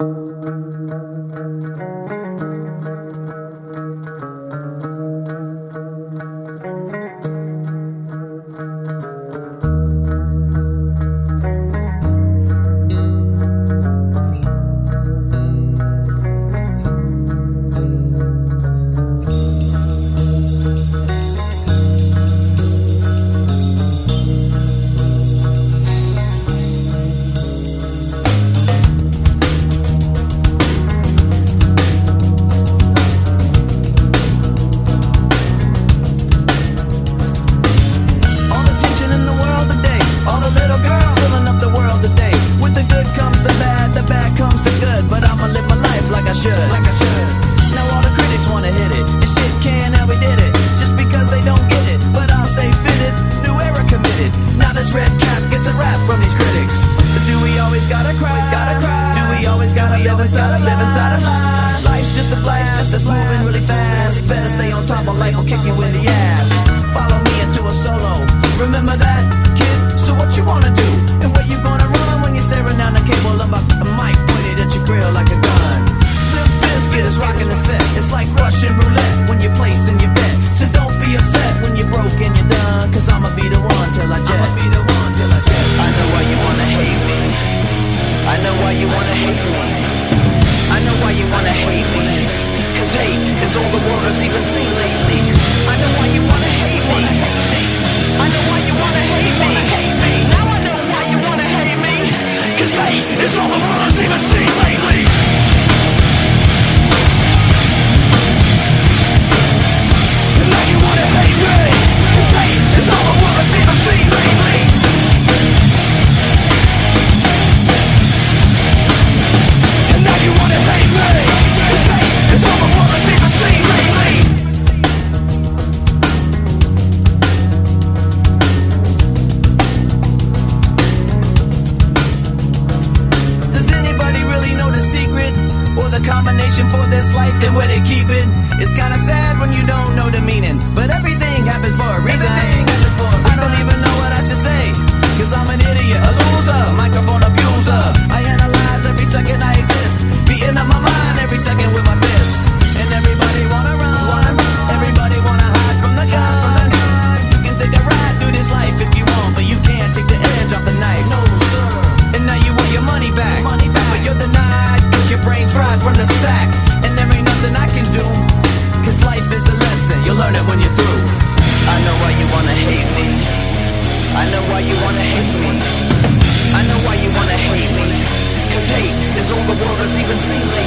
Now all the critics wanna hit it. This shit can, and we did it. Just because they don't get it, but I'll stay fitted. New era committed. Now this red cap gets a rap from these critics. But do we always gotta cry? Do we always gotta live inside a lie? Life's just a flash, just that's moving really fast. Better stay on top, or life will kick you in the ass. Follow me into a solo. Remember that, kid? So what you wanna do? And where you gonna run when you're staring down the cable about the mic pointed at your grill like a gun? Biscuit is rocking the set. It's like Russian roulette when you're placing your bet. So don't be upset when you're broke and you're done, cause I'ma be the one till I jet. I know why you wanna hate me. I know why you wanna hate me. I know why you wanna hate me. Cause hate is all the world has even seen lately. I know why you wanna hate me. I know why you wanna hate me. Now I know why you wanna hate me. Cause hate is all the world has even seen lately. Now you wanna hate me. Cause hate is all the world has even seen lately. And now you wanna hate me. Cause hate is all the world has even seen lately. Does anybody really know the secret? Or the combination for this life and where they keep it? It's kinda sad when you don't know the meaning, but everything happens for a reason. I don't even know what I should say, cause I'm an idiot, a loser, microphone abuser. I analyze every second I exist, beating up my mind every second with my fists. And everybody wanna run, everybody wanna hide from the gun. You can take a ride through this life if you want, but you can't take the edge off the knife. No sir. And now you want your money back, but you're denied cause your brain's fried from the sack. And there ain't nothing I can do, cause life is a lesson, you'll learn it when you're through. I know why you wanna hate me. I know why you wanna hate me. I know why you wanna hate me. Cause hate is all the world has even seen lately.